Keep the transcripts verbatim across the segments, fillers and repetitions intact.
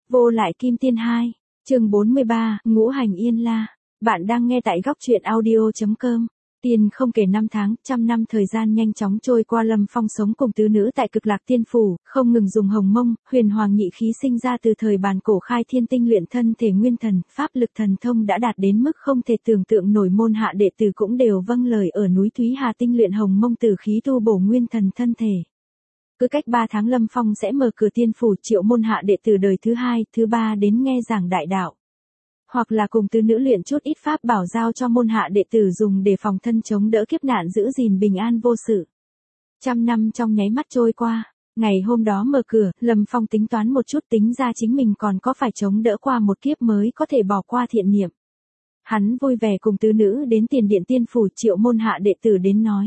Vô lại kim tiên hai, chương bốn mươi ba, ngũ hành yên la. Bạn đang nghe tại góc truyện audio chấm com. Tiên không kể năm tháng, trăm năm thời gian nhanh chóng trôi qua. Lâm Phong sống cùng tứ nữ tại Cực Lạc Tiên Phủ, không ngừng dùng hồng mông, huyền hoàng nhị khí sinh ra từ thời bàn cổ khai thiên tinh luyện thân thể nguyên thần, pháp lực thần thông đã đạt đến mức không thể tưởng tượng nổi. Môn hạ đệ tử cũng đều vâng lời ở núi Thúy Hà tinh luyện hồng mông tử khí tu bổ nguyên thần thân thể. Cứ cách ba tháng Lâm Phong sẽ mở cửa tiên phủ triệu môn hạ đệ tử đời thứ hai, thứ ba đến nghe giảng đại đạo. Hoặc là cùng tứ nữ luyện chút ít pháp bảo giao cho môn hạ đệ tử dùng để phòng thân chống đỡ kiếp nạn, giữ gìn bình an vô sự. Trăm năm trong nháy mắt trôi qua, ngày hôm đó mở cửa, Lâm Phong tính toán một chút, tính ra chính mình còn có phải chống đỡ qua một kiếp mới có thể bỏ qua thiện niệm. Hắn vui vẻ cùng tứ nữ đến tiền điện tiên phủ triệu môn hạ đệ tử đến nói.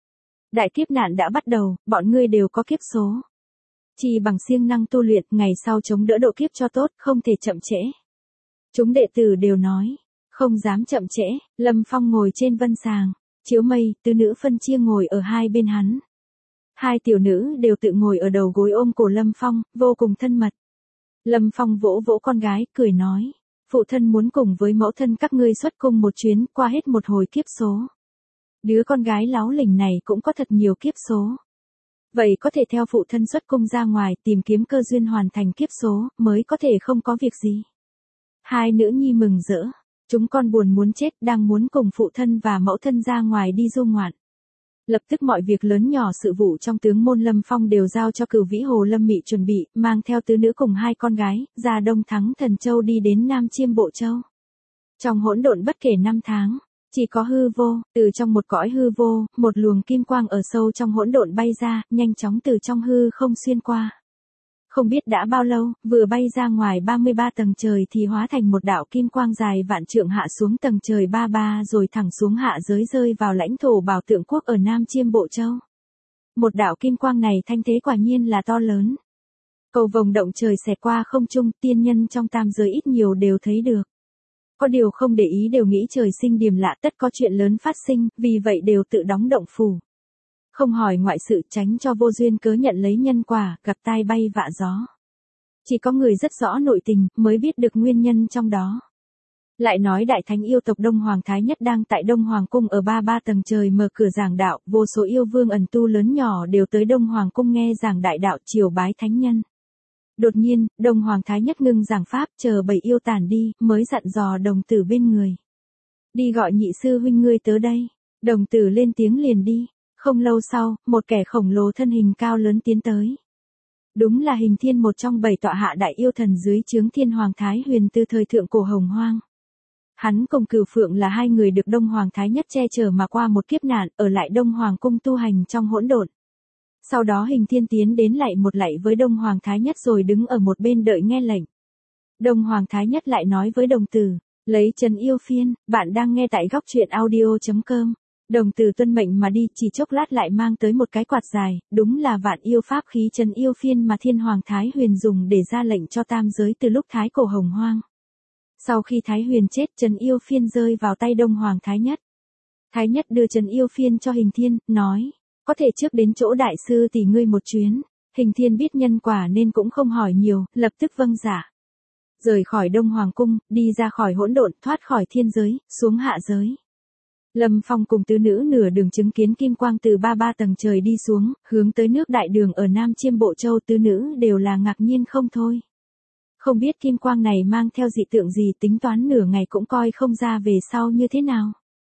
Đại kiếp nạn đã bắt đầu, bọn ngươi đều có kiếp số. Chỉ bằng siêng năng tu luyện, ngày sau chống đỡ độ kiếp cho tốt, không thể chậm trễ. Chúng đệ tử đều nói, không dám chậm trễ. Lâm Phong ngồi trên vân sàng, chiếu mây, tứ nữ phân chia ngồi ở hai bên hắn. Hai tiểu nữ đều tự ngồi ở đầu gối ôm cổ Lâm Phong, vô cùng thân mật. Lâm Phong vỗ vỗ con gái, cười nói, phụ thân muốn cùng với mẫu thân các ngươi xuất cung một chuyến, qua hết một hồi kiếp số. Đứa con gái láo lỉnh này cũng có thật nhiều kiếp số. Vậy có thể theo phụ thân xuất cung ra ngoài tìm kiếm cơ duyên hoàn thành kiếp số, mới có thể không có việc gì. Hai nữ nhi mừng rỡ, chúng con buồn muốn chết, đang muốn cùng phụ thân và mẫu thân ra ngoài đi du ngoạn. Lập tức mọi việc lớn nhỏ sự vụ trong tướng môn Lâm Phong đều giao cho Cửu Vĩ Hồ Lâm Mị chuẩn bị, mang theo tứ nữ cùng hai con gái, ra Đông Thắng Thần Châu đi đến Nam Chiêm Bộ Châu. Trong hỗn độn bất kể năm tháng, chỉ có hư vô, từ trong một cõi hư vô, một luồng kim quang ở sâu trong hỗn độn bay ra, nhanh chóng từ trong hư không xuyên qua. Không biết đã bao lâu, vừa bay ra ngoài ba mươi ba tầng trời thì hóa thành một đạo kim quang dài vạn trượng hạ xuống tầng trời ba ba rồi thẳng xuống hạ giới rơi vào lãnh thổ Bảo Tượng Quốc ở Nam Chiêm Bộ Châu. Một đạo kim quang này thanh thế quả nhiên là to lớn. Cầu vồng động trời xẹt qua không trung, tiên nhân trong tam giới ít nhiều đều thấy được. Có điều không để ý đều nghĩ trời sinh điềm lạ, tất có chuyện lớn phát sinh, vì vậy đều tự đóng động phủ. Không hỏi ngoại sự, tránh cho vô duyên cớ nhận lấy nhân quả, gặp tai bay vạ gió. Chỉ có người rất rõ nội tình, mới biết được nguyên nhân trong đó. Lại nói đại thánh yêu tộc Đông Hoàng Thái Nhất đang tại Đông Hoàng Cung ở ba ba tầng trời mở cửa giảng đạo, vô số yêu vương ẩn tu lớn nhỏ đều tới Đông Hoàng Cung nghe giảng đại đạo triều bái thánh nhân. Đột nhiên, Đông Hoàng Thái Nhất ngưng giảng pháp, chờ bầy yêu tản đi, mới dặn dò đồng tử bên người. Đi gọi nhị sư huynh ngươi tới đây. Đồng tử lên tiếng liền đi. Không lâu sau, một kẻ khổng lồ thân hình cao lớn tiến tới. Đúng là Hình Thiên, một trong bảy tọa hạ đại yêu thần dưới trướng Thiên Hoàng Thái Huyền từ thời thượng cổ Hồng Hoang. Hắn cùng Cửu Phượng là hai người được Đông Hoàng Thái Nhất che chở mà qua một kiếp nạn, ở lại Đông Hoàng Cung tu hành trong hỗn độn. Sau đó Hình Thiên tiến đến lạy một lạy với Đông Hoàng Thái Nhất rồi đứng ở một bên đợi nghe lệnh. Đông Hoàng Thái Nhất lại nói với đồng tử, lấy Trấn Yêu Phiên, bạn đang nghe tại góc truyện audio chấm com. Đồng tử tuân mệnh mà đi, chỉ chốc lát lại mang tới một cái quạt dài, đúng là vạn yêu pháp khí Trấn Yêu Phiên mà Thiên Hoàng Thái Huyền dùng để ra lệnh cho tam giới từ lúc thái cổ Hồng Hoang. Sau khi Thái Huyền chết, Trấn Yêu Phiên rơi vào tay Đông Hoàng Thái Nhất. Thái Nhất đưa Trấn Yêu Phiên cho Hình Thiên, nói, có thể trước đến chỗ đại sư tỷ ngươi một chuyến. Hình Thiên biết nhân quả nên cũng không hỏi nhiều, lập tức vâng dạ. Rời khỏi Đông Hoàng Cung, đi ra khỏi hỗn độn, thoát khỏi thiên giới, xuống hạ giới. Lâm Phong cùng tứ nữ nửa đường chứng kiến kim quang từ ba ba tầng trời đi xuống, hướng tới nước đại đường ở Nam Chiêm Bộ Châu, tứ nữ đều là ngạc nhiên không thôi. Không biết kim quang này mang theo dị tượng gì, tính toán nửa ngày cũng coi không ra về sau như thế nào.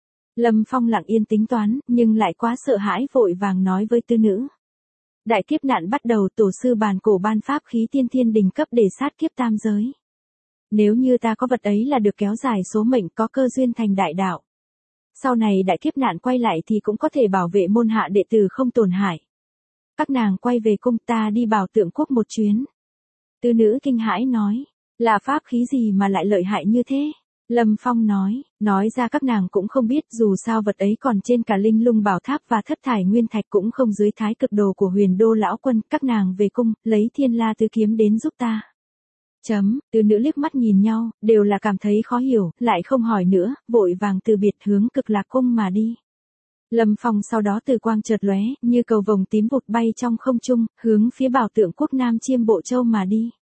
Lâm Phong lặng yên tính toán, nhưng lại quá sợ hãi vội vàng nói với tứ nữ. Đại kiếp nạn bắt đầu, tổ sư bàn cổ ban pháp khí tiên thiên đỉnh cấp để sát kiếp tam giới. Nếu như ta có vật ấy là được kéo dài số mệnh, có cơ duyên thành đại đạo. Sau này đại kiếp nạn quay lại thì cũng có thể bảo vệ môn hạ đệ tử không tổn hại. Các nàng quay về cung, ta đi Bảo Tượng Quốc một chuyến. Tứ nữ kinh hãi nói, là pháp khí gì mà lại lợi hại như thế? Lâm Phong nói, nói ra các nàng cũng không biết, dù sao vật ấy còn trên cả Linh Lung Bảo Tháp và Thất Thải Nguyên Thạch, cũng không dưới Thái Cực Đồ của Huyền Đô lão quân, các nàng về cung, lấy Thiên La Tứ Kiếm đến giúp ta. Chấm, tứ nữ liếc mắt nhìn nhau, đều là cảm thấy khó hiểu, lại không hỏi nữa, vội vàng từ biệt hướng Cực Lạc Cung mà đi. Lâm Phong sau đó từ quang chợt lóe, như cầu vồng tím vụt bay trong không trung, hướng phía Bảo Tượng Quốc Nam Chiêm Bộ Châu mà đi.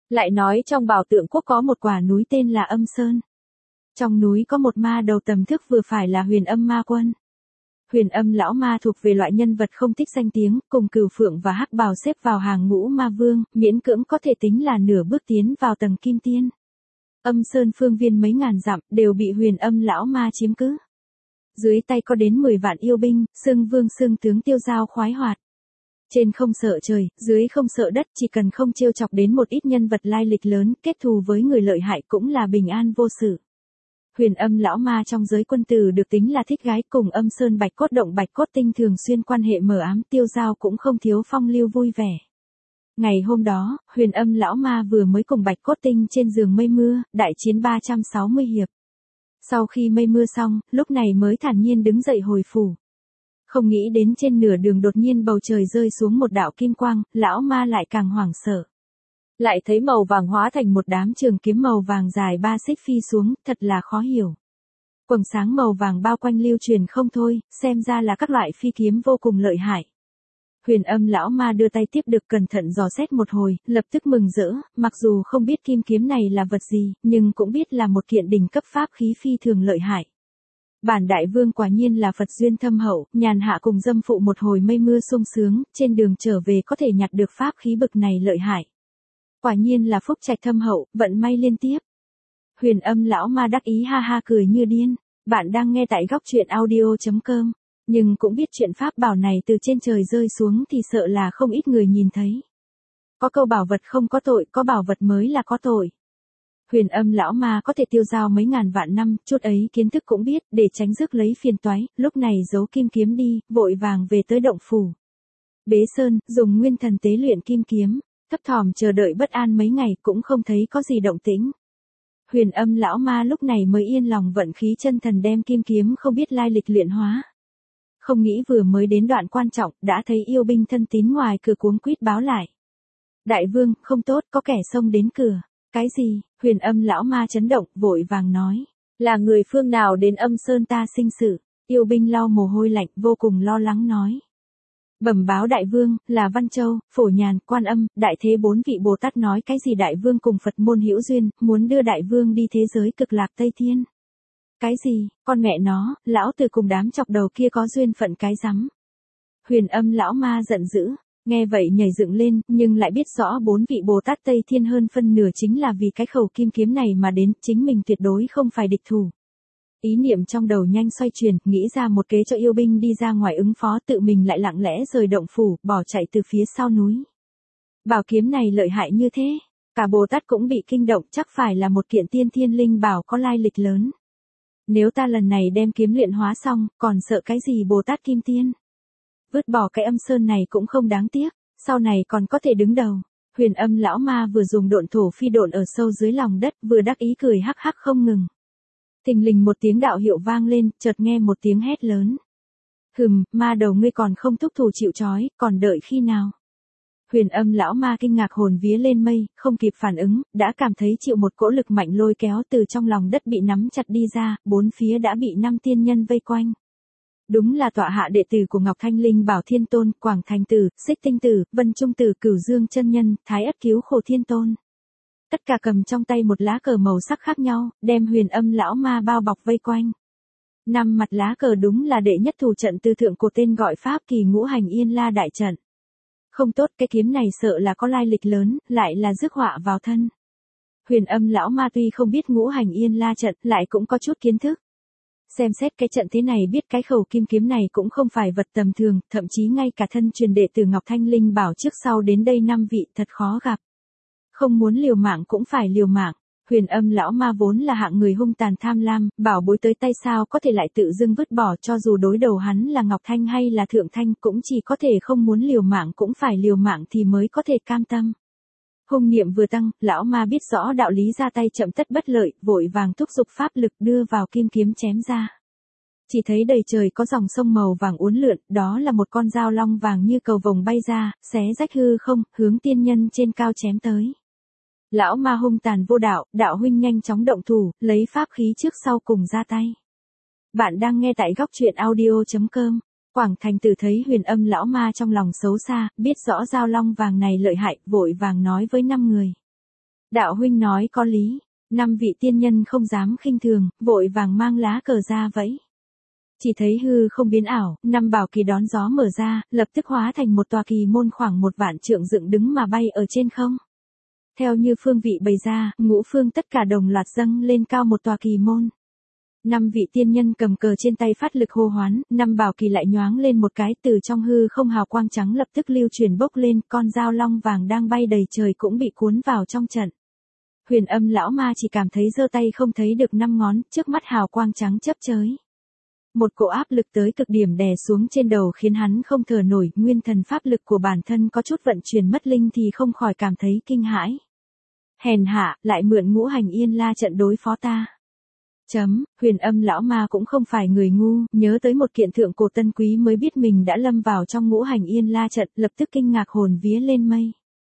Lại nói trong Bảo Tượng Quốc có một quả núi tên là Âm Sơn. Trong núi có một ma đầu tầm thước vừa phải là Huyền Âm Ma Quân. Huyền Âm lão ma thuộc về loại nhân vật không thích danh tiếng, cùng Cửu Phượng và Hắc Bào xếp vào hàng ngũ ma vương, miễn cưỡng có thể tính là nửa bước tiến vào tầng kim tiên. Âm Sơn phương viên mấy ngàn dặm đều bị Huyền Âm lão ma chiếm cứ. Dưới tay có đến mười vạn yêu binh, xưng vương xưng tướng tiêu dao khoái hoạt. Trên không sợ trời, dưới không sợ đất, chỉ cần không trêu chọc đến một ít nhân vật lai lịch lớn, kết thù với người lợi hại cũng là bình an vô sự. Huyền Âm lão ma trong giới quân tử được tính là thích gái, cùng Âm Sơn Bạch Cốt Động Bạch Cốt Tinh thường xuyên quan hệ mờ ám, tiêu dao cũng không thiếu phong lưu vui vẻ. Ngày hôm đó, Huyền Âm lão ma vừa mới cùng Bạch Cốt Tinh trên giường mây mưa, đại chiến ba trăm sáu mươi hiệp. Sau khi mây mưa xong, lúc này mới thản nhiên đứng dậy hồi phủ. Không nghĩ đến trên nửa đường đột nhiên bầu trời rơi xuống một đạo kim quang, lão ma lại càng hoảng sợ. Lại thấy màu vàng hóa thành một đám trường kiếm màu vàng dài ba xích phi xuống, thật là khó hiểu. Quầng sáng màu vàng bao quanh lưu truyền không thôi, xem ra là các loại phi kiếm vô cùng lợi hại. Huyền Âm lão ma đưa tay tiếp được, cẩn thận dò xét một hồi, lập tức mừng rỡ, mặc dù không biết kim kiếm này là vật gì, nhưng cũng biết là một kiện đỉnh cấp pháp khí phi thường lợi hại. Bản đại vương quả nhiên là Phật duyên thâm hậu, nhàn hạ cùng dâm phụ một hồi mây mưa sung sướng, trên đường trở về có thể nhặt được pháp khí bực này lợi hại. Quả nhiên là phúc trạch thâm hậu, vận may liên tiếp. Huyền Âm lão ma đắc ý ha ha cười như điên. Bạn đang nghe tại góc truyện audio chấm com. Nhưng cũng biết chuyện pháp bảo này từ trên trời rơi xuống thì sợ là không ít người nhìn thấy. Có câu bảo vật không có tội, có bảo vật mới là có tội. Huyền Âm lão ma có thể tiêu dao mấy ngàn vạn năm, chút ấy kiến thức cũng biết, để tránh rước lấy phiền toái, lúc này giấu kim kiếm đi, vội vàng về tới động phủ. Bế Sơn, dùng nguyên thần tế luyện kim kiếm, thấp thỏm chờ đợi bất an mấy ngày cũng không thấy có gì động tĩnh. Huyền Âm lão ma lúc này mới yên lòng vận khí chân thần đem kim kiếm không biết lai lịch luyện hóa. Không nghĩ vừa mới đến đoạn quan trọng, đã thấy yêu binh thân tín ngoài cửa cuống quýt báo lại. Đại vương, không tốt, có kẻ xông đến cửa. Cái gì? Huyền Âm lão ma chấn động, vội vàng nói. Là người phương nào đến Âm Sơn ta sinh sự? Yêu binh lau mồ hôi lạnh, vô cùng lo lắng nói. Bẩm báo đại vương, là Văn Châu, Phổ Nhàn, Quan Âm, Đại Thế bốn vị Bồ Tát nói cái gì đại vương cùng Phật môn hữu duyên, muốn đưa đại vương đi thế giới cực lạc Tây Thiên. Cái gì? Con mẹ nó, lão tử cùng đám chọc đầu kia có duyên phận cái rắm. Huyền Âm lão ma giận dữ, nghe vậy nhảy dựng lên, nhưng lại biết rõ bốn vị Bồ Tát Tây Thiên hơn phân nửa chính là vì cái khẩu kim kiếm này mà đến, chính mình tuyệt đối không phải địch thủ. Ý niệm trong đầu nhanh xoay chuyển, nghĩ ra một kế cho yêu binh đi ra ngoài ứng phó, tự mình lại lặng lẽ rời động phủ, bỏ chạy từ phía sau núi. Bảo kiếm này lợi hại như thế, cả Bồ Tát cũng bị kinh động, chắc phải là một kiện tiên thiên linh bảo có lai lịch lớn. Nếu ta lần này đem kiếm luyện hóa xong, còn sợ cái gì Bồ Tát Kim Tiên? Vứt bỏ cái Âm Sơn này cũng không đáng tiếc, sau này còn có thể đứng đầu. Huyền Âm lão ma vừa dùng độn thổ phi độn ở sâu dưới lòng đất, vừa đắc ý cười hắc hắc không ngừng. Thình lình một tiếng đạo hiệu vang lên, chợt nghe một tiếng hét lớn. Hừm, ma đầu ngươi còn không thúc thủ chịu trói, còn đợi khi nào? Huyền Âm lão ma kinh ngạc hồn vía lên mây, không kịp phản ứng, đã cảm thấy chịu một cỗ lực mạnh lôi kéo từ trong lòng đất bị nắm chặt đi ra, bốn phía đã bị năm tiên nhân vây quanh. Đúng là tọa hạ đệ tử của Ngọc Thanh Linh Bảo Thiên Tôn, Quảng Thành Tử, Xích Tinh Tử, Vân Trung Tử, Cửu Dương Chân Nhân, Thái Ất Cứu Khổ Thiên Tôn. Tất cả cầm trong tay một lá cờ màu sắc khác nhau, đem Huyền Âm lão ma bao bọc vây quanh. Năm mặt lá cờ đúng là đệ nhất thủ trận tư thượng của tên gọi Pháp Kỳ Ngũ Hành Yên La đại trận. Không tốt, cái kiếm này sợ là có lai lịch lớn, lại là rước họa vào thân. Huyền Âm lão ma tuy không biết Ngũ Hành Yên La trận, lại cũng có chút kiến thức. Xem xét cái trận thế này biết cái khẩu kim kiếm này cũng không phải vật tầm thường, thậm chí ngay cả thân truyền đệ từ Ngọc Thanh Linh Bảo trước sau đến đây năm vị thật khó gặp. Không muốn liều mạng cũng phải liều mạng. Huyền Âm lão ma vốn là hạng người hung tàn tham lam, bảo bối tới tay sao có thể lại tự dưng vứt bỏ, cho dù đối đầu hắn là Ngọc Thanh hay là Thượng Thanh cũng chỉ có thể không muốn liều mạng cũng phải liều mạng thì mới có thể cam tâm. Hung niệm vừa tăng, lão ma biết rõ đạo lý ra tay chậm tất bất lợi, vội vàng thúc giục pháp lực đưa vào kim kiếm chém ra. Chỉ thấy đầy trời có dòng sông màu vàng uốn lượn, đó là một con dao long vàng như cầu vồng bay ra, xé rách hư không, hướng tiên nhân trên cao chém tới. Lão ma hung tàn vô đạo, đạo huynh nhanh chóng động thủ, lấy pháp khí trước sau cùng ra tay. Bạn đang nghe tại góc truyện audio chấm com. Quảng Thành Tử thấy Huyền Âm lão ma trong lòng xấu xa, biết rõ dao long vàng này lợi hại, vội vàng nói với năm người. Đạo huynh nói có lý, năm vị tiên nhân không dám khinh thường, vội vàng mang lá cờ ra vẫy. Chỉ thấy hư không biến ảo, năm bảo kỳ đón gió mở ra, lập tức hóa thành một tòa kỳ môn khoảng một vạn trượng dựng đứng mà bay ở trên không. Theo như phương vị bày ra, ngũ phương tất cả đồng loạt dâng lên cao một tòa kỳ môn. Năm vị tiên nhân cầm cờ trên tay phát lực hô hoán, năm bảo kỳ lại nhoáng lên một cái, từ trong hư không hào quang trắng lập tức lưu chuyển bốc lên, con dao long vàng đang bay đầy trời cũng bị cuốn vào trong trận. Huyền Âm lão ma chỉ cảm thấy giơ tay không thấy được năm ngón, trước mắt hào quang trắng chớp chới. Một cỗ áp lực tới cực điểm đè xuống trên đầu khiến hắn không thở nổi, nguyên thần pháp lực của bản thân có chút vận chuyển mất linh thì không khỏi cảm thấy kinh hãi. Hèn hạ, lại mượn ngũ hành yên la trận đối phó ta. Chấm, Huyền Âm lão ma cũng không phải người ngu, nhớ tới một kiện thượng cổ tân quý mới biết mình đã lâm vào trong ngũ hành yên la trận, lập tức kinh ngạc hồn vía lên mây.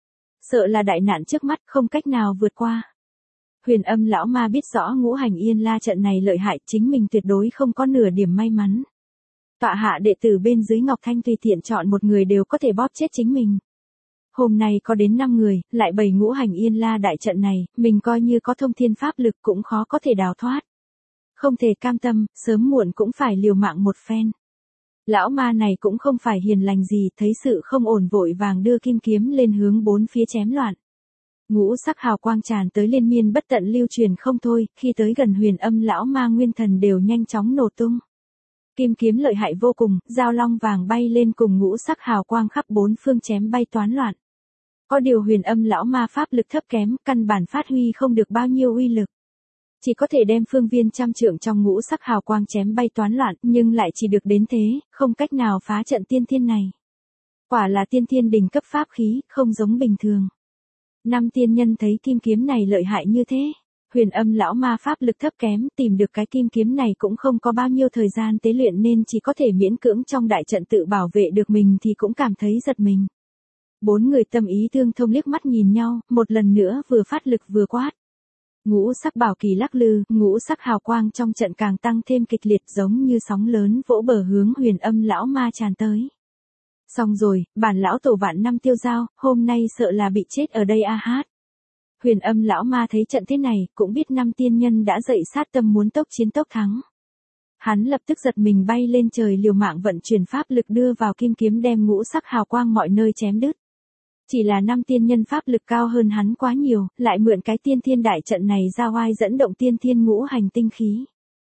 Sợ là đại nạn trước mắt không cách nào vượt qua. Huyền Âm lão ma biết rõ ngũ hành yên la trận này lợi hại, chính mình tuyệt đối không có nửa điểm may mắn. Tọa hạ đệ tử bên dưới Ngọc Thanh tùy tiện chọn một người đều có thể bóp chết chính mình. Hôm nay có đến năm người, lại bày ngũ hành yên la đại trận này, mình coi như có thông thiên pháp lực cũng khó có thể đào thoát. Không thể cam tâm, sớm muộn cũng phải liều mạng một phen. Lão ma này cũng không phải hiền lành gì, thấy sự không ổn vội vàng đưa kim kiếm lên hướng bốn phía chém loạn. Ngũ sắc hào quang tràn tới liên miên bất tận lưu truyền không thôi, khi tới gần Huyền Âm lão ma nguyên thần đều nhanh chóng nổ tung. Kim kiếm lợi hại vô cùng, dao long vàng bay lên cùng ngũ sắc hào quang khắp bốn phương chém bay toán loạn. Có điều Huyền Âm lão ma pháp lực thấp kém, căn bản phát huy không được bao nhiêu uy lực. Chỉ có thể đem phương viên trăm trượng trong ngũ sắc hào quang chém bay toán loạn, nhưng lại chỉ được đến thế, không cách nào phá trận tiên thiên này. Quả là tiên thiên đỉnh cấp pháp khí, không giống bình thường. Năm tiên nhân thấy kim kiếm này lợi hại như thế. Huyền Âm lão ma pháp lực thấp kém, tìm được cái kim kiếm này cũng không có bao nhiêu thời gian tế luyện nên chỉ có thể miễn cưỡng trong đại trận tự bảo vệ được mình thì cũng cảm thấy giật mình. Bốn người tâm ý tương thông liếc mắt nhìn nhau, một lần nữa vừa phát lực vừa quát. Ngũ sắc bảo kỳ lắc lư, ngũ sắc hào quang trong trận càng tăng thêm kịch liệt giống như sóng lớn vỗ bờ hướng Huyền Âm lão ma tràn tới. Xong rồi, bản lão tổ vạn năm tiêu dao, hôm nay sợ là bị chết ở đây a hát. Huyền Âm lão ma thấy trận thế này, cũng biết năm tiên nhân đã dậy sát tâm muốn tốc chiến tốc thắng. Hắn lập tức giật mình bay lên trời liều mạng vận chuyển pháp lực đưa vào kim kiếm đem ngũ sắc hào quang mọi nơi chém đứt. Chỉ là năm tiên nhân pháp lực cao hơn hắn quá nhiều, lại mượn cái tiên thiên đại trận này ra oai dẫn động tiên thiên ngũ hành tinh khí.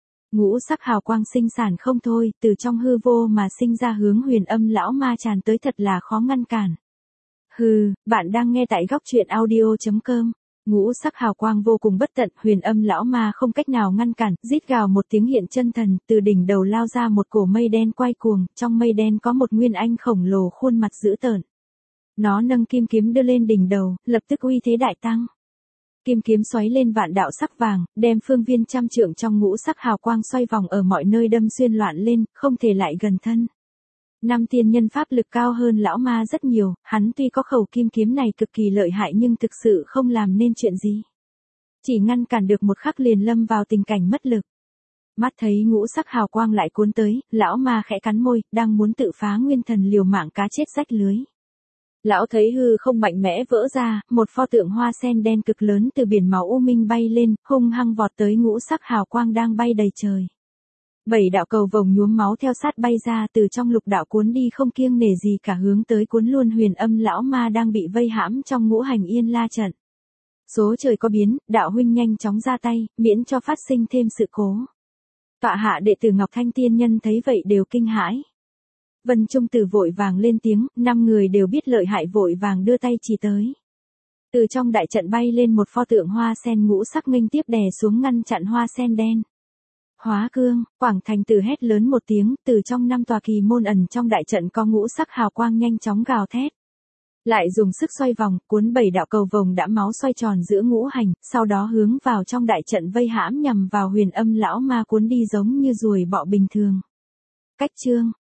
Ngũ sắc hào quang sinh sản không thôi, từ trong hư vô mà sinh ra hướng Huyền Âm lão ma tràn tới thật là khó ngăn cản. Hừ, bạn đang nghe tại góc truyện audio chấm com. Ngũ sắc hào quang vô cùng bất tận, Huyền Âm lão ma không cách nào ngăn cản, rít gào một tiếng hiện chân thần, từ đỉnh đầu lao ra một cổ mây đen quay cuồng, trong mây đen có một nguyên anh khổng lồ khuôn mặt dữ tợn. Nó nâng kim kiếm đưa lên đỉnh đầu, lập tức uy thế đại tăng. Kim kiếm xoáy lên vạn đạo sắc vàng, đem phương viên trăm trượng trong ngũ sắc hào quang xoay vòng ở mọi nơi đâm xuyên loạn lên, không thể lại gần thân. Năm tiên nhân pháp lực cao hơn lão ma rất nhiều, hắn tuy có khẩu kim kiếm này cực kỳ lợi hại nhưng thực sự không làm nên chuyện gì. Chỉ ngăn cản được một khắc liền lâm vào tình cảnh mất lực. Mắt thấy ngũ sắc hào quang lại cuốn tới, lão ma khẽ cắn môi, đang muốn tự phá nguyên thần liều mạng cá chết rách lưới. Lão thấy hư không mạnh mẽ vỡ ra, một pho tượng hoa sen đen cực lớn từ biển máu u minh bay lên, hung hăng vọt tới ngũ sắc hào quang đang bay đầy trời. Bảy đạo cầu vồng nhuốm máu theo sát bay ra từ trong lục đạo cuốn đi không kiêng nể gì cả hướng tới cuốn luôn Huyền Âm lão ma đang bị vây hãm trong ngũ hành yên la trận. Số trời có biến, đạo huynh nhanh chóng ra tay, miễn cho phát sinh thêm sự cố. Tọa hạ đệ tử Ngọc Thanh tiên nhân thấy vậy đều kinh hãi. Vân Trung Tử vội vàng lên tiếng, năm người đều biết lợi hại vội vàng đưa tay chỉ tới. Từ trong đại trận bay lên một pho tượng hoa sen ngũ sắc nghênh tiếp đè xuống ngăn chặn hoa sen đen. Hóa cương, Quảng Thành Tử hét lớn một tiếng, từ trong năm tòa kỳ môn ẩn trong đại trận có ngũ sắc hào quang nhanh chóng gào thét. Lại dùng sức xoay vòng, cuốn bảy đạo cầu vồng đã máu xoay tròn giữa ngũ hành, sau đó hướng vào trong đại trận vây hãm nhằm vào Huyền Âm lão ma cuốn đi giống như ruồi bọ bình thường. Cách chương